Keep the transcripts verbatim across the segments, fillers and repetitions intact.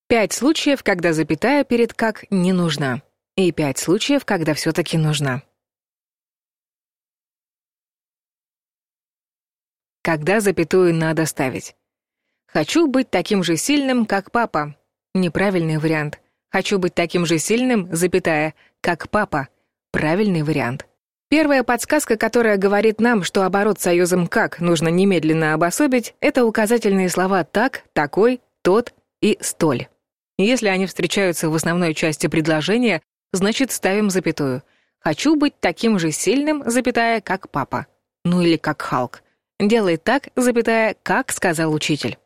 Пять случаев, когда запятая перед «как» не нужна. И пять случаев, когда все-таки нужна. Когда запятую надо ставить. Хочу быть таким же сильным, как папа. Неправильный вариант. Хочу быть таким же сильным, запятая, как папа. Правильный вариант. Первая подсказка, которая говорит нам, что оборот союзом «как» нужно немедленно обособить, это указательные слова «так», «такой», «тот» и «столь». Если они встречаются в основной части предложения, значит ставим запятую. Хочу быть таким же сильным, запятая, как папа. Ну или как Халк. Делай так, запятая, как сказал учитель.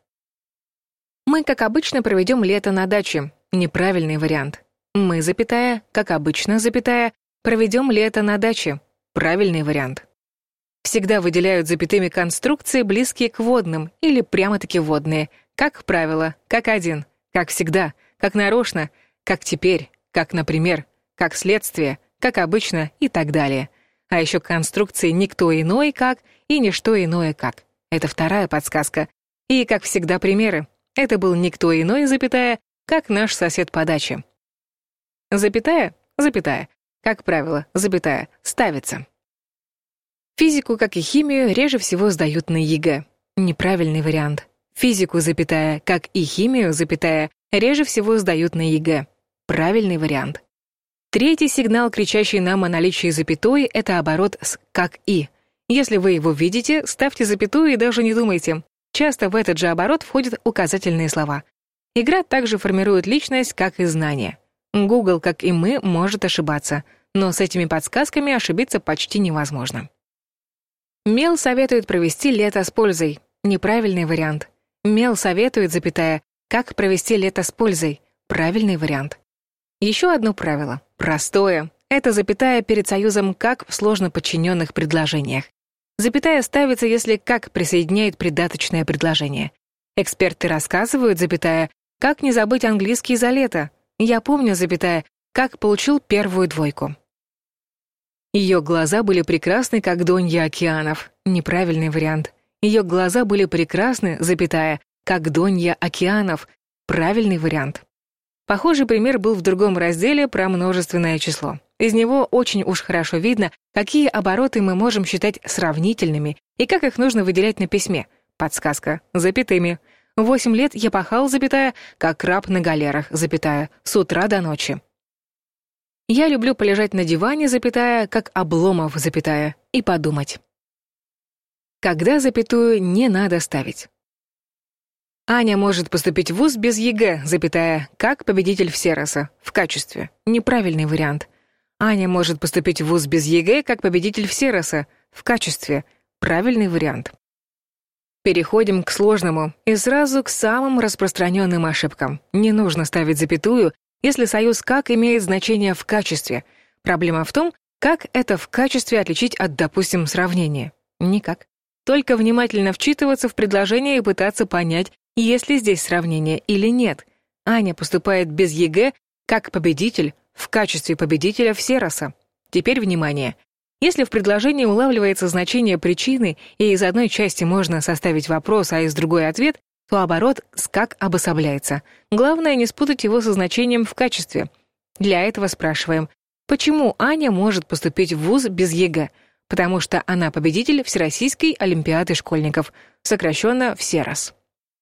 Мы, как обычно, проведем лето на даче. Неправильный вариант. Мы, запятая, как обычно, запятая, проведем лето на даче. Правильный вариант. Всегда выделяют запятыми конструкции, близкие к водным, или прямо-таки водные. Как правило, как один, как всегда, как нарочно, как теперь, как например, как следствие, как обычно и так далее. А еще конструкции «никто иной как» и «ничто иное как». Это вторая подсказка. И, как всегда, примеры. Это был никто иной, запятая, как наш сосед по даче. Запятая, запятая, как правило, запятая, ставится. Физику, как и химию, реже всего сдают на ЕГЭ. Неправильный вариант. Физику, запятая, как и химию, запятая, реже всего сдают на ЕГЭ. Правильный вариант. Третий сигнал, кричащий нам о наличии запятой, это оборот с «как и». Если вы его видите, ставьте запятую и даже не думайте. Часто в этот же оборот входят указательные слова. Игра также формирует личность, как и знание. Google, как и мы, может ошибаться, но с этими подсказками ошибиться почти невозможно. Мел советует провести лето с пользой. Неправильный вариант. Мел советует, запятая, как провести лето с пользой. Правильный вариант. Еще одно правило. Простое. Это запятая перед союзом «как» в сложно подчиненных предложениях. Запятая ставится, если «как» присоединяет придаточное предложение. Эксперты рассказывают, запятая, как не забыть английский за лето. Я помню, запятая, как получил первую двойку. Ее глаза были прекрасны, как донья океанов. Неправильный вариант. Ее глаза были прекрасны, запятая, как донья океанов. Правильный вариант. Похожий пример был в другом разделе про множественное число. Из него очень уж хорошо видно, какие обороты мы можем считать сравнительными и как их нужно выделять на письме. Подсказка. Запятыми. Восемь лет я пахал, запятая, как краб на галерах, запятая, с утра до ночи. Я люблю полежать на диване, запятая, как Обломов, запятая, и подумать. Когда запятую не надо ставить. Аня может поступить в вуз без ЕГЭ, запятая, как победитель Всероса, в качестве. Неправильный вариант. Аня может поступить в вуз без ЕГЭ, как победитель Всероса, в качестве. Правильный вариант. Переходим к сложному и сразу к самым распространенным ошибкам. Не нужно ставить запятую, если союз «как» имеет значение в качестве. Проблема в том, как это в качестве отличить от, допустим, сравнения. Никак. Только внимательно вчитываться в предложение и пытаться понять, есть ли здесь сравнение или нет. Аня поступает без ЕГЭ как победитель в качестве победителя Всероса. Теперь внимание. Если в предложении улавливается значение причины, и из одной части можно составить вопрос, а из другой ответ, то оборот с «как» обособляется. Главное не спутать его со значением в качестве. Для этого спрашиваем, почему Аня может поступить в вуз без ЕГЭ? Потому что она победитель Всероссийской олимпиады школьников, сокращенно Всерос.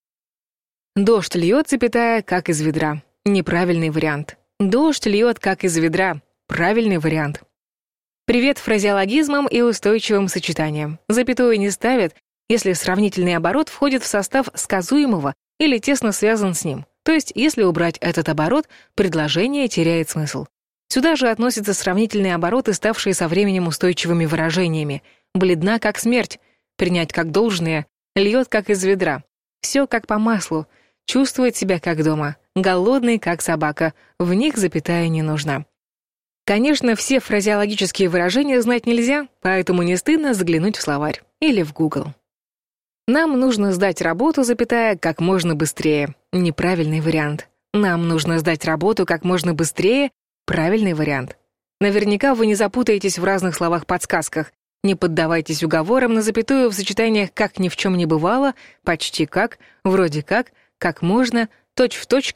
Дождь льет, запятая, как из ведра. Неправильный вариант. Дождь льет, как из ведра. Правильный вариант. Привет фразеологизмам и устойчивым сочетаниям. Запятую не ставят, если сравнительный оборот входит в состав сказуемого или тесно связан с ним. То есть, если убрать этот оборот, предложение теряет смысл. Сюда же относятся сравнительные обороты, ставшие со временем устойчивыми выражениями. Бледна, как смерть. Принять как должное. Льет, как из ведра. Все как по маслу. Чувствует себя как дома. Голодный, как собака. В них запятая не нужна. Конечно, все фразеологические выражения знать нельзя, поэтому не стыдно заглянуть в словарь или в Google. Нам нужно сдать работу, запятая, как можно быстрее. Неправильный вариант. Нам нужно сдать работу как можно быстрее. Правильный вариант. Наверняка вы не запутаетесь в разных словах-подсказках. Не поддавайтесь уговорам на запятую в сочетаниях «как ни в чем не бывало», «почти как», «вроде как», «как можно», «точь-в-точь как»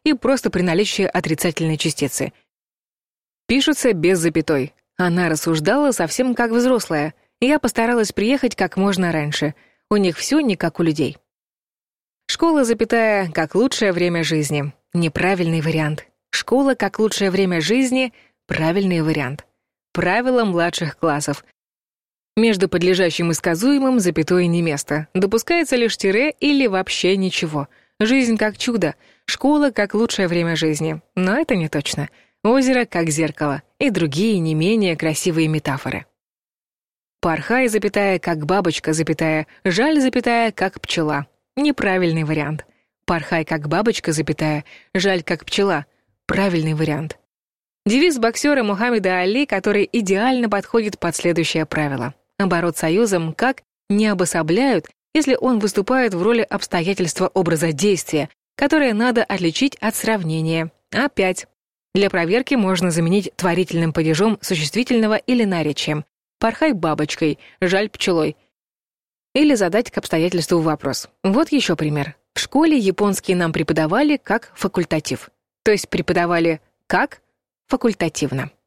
и просто при наличии отрицательной частицы. Пишутся без запятой. Она рассуждала совсем как взрослая. Я постаралась приехать как можно раньше. У них все не как у людей. Школа, запятая, как лучшее время жизни. Неправильный вариант. Школа как лучшее время жизни. Правильный вариант. Правила младших классов. Между подлежащим и сказуемым запятой не место. Допускается лишь тире или вообще ничего. Жизнь как чудо. Школа как лучшее время жизни. Но это не точно. Озеро как зеркало. И другие не менее красивые метафоры. Порхай, запятая, как бабочка, запятая. Жаль, запятая, как пчела. Неправильный вариант. Порхай, как бабочка, запятая. Жаль, как пчела. Правильный вариант. Девиз боксера Мухаммеда Али, который идеально подходит под следующее правило. Оборот союзом как не обособляют, если он выступает в роли обстоятельства образа действия, которое надо отличить от сравнения. Опять. Для проверки можно заменить творительным падежом существительного или наречием. Порхай бабочкой, жаль пчелой. Или задать к обстоятельству вопрос. Вот еще пример. В школе японский нам преподавали как факультатив. То есть преподавали как факультативно.